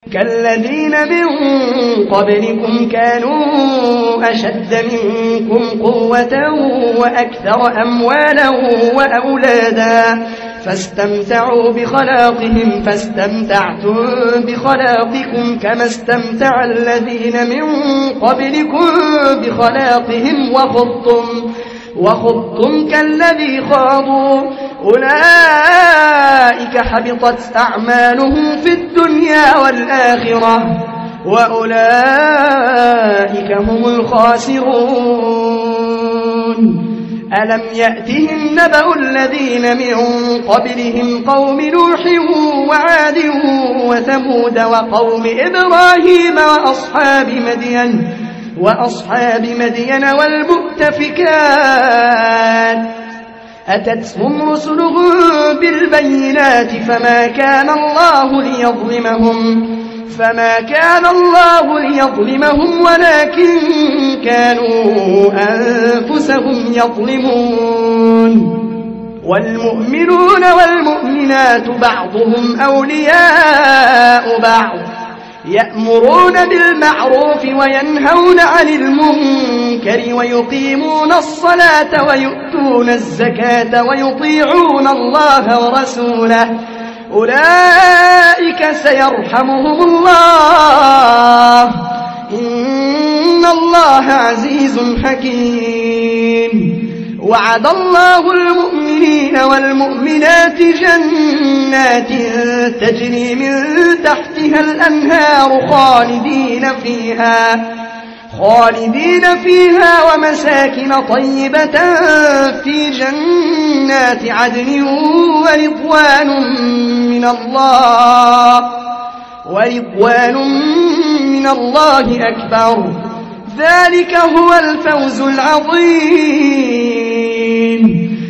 كالذين من قبلكم كانوا أشد منكم قوة وأكثر أموالا وأولادا فاستمتعوا بخلاقهم فاستمتعتم بخلاقكم كما استمتع الذين من قبلكم بخلاقهم وخضتم كالذي خاضوا أولئك حبطت أعمالهم في الدنيا والآخرة وأولئك هم الخاسرون ألم يأتهم نبأ الذين من قبلهم قوم نوح وعاد وثمود وقوم إبراهيم وأصحاب مدين والمؤتفكات أتتهم رسلهم بالبينات فما كان الله ليظلمهم ولكن كانوا أنفسهم يظلمون والمؤمنون والمؤمنات بعضهم أولياء بعض يأمرون بالمعروف وينهون عن المنكر ويقيمون الصلاة ويؤتون الزكاة ويطيعون الله ورسوله أولئك سيرحمهم الله إن الله عزيز حكيم وعد الله المؤمنين والمؤمنات جنات تجري من تحتها الأنهار خالدين فيها ومساكن طيبة في جنات عدن ورضوان من الله أكبر ذلك هو الفوز العظيم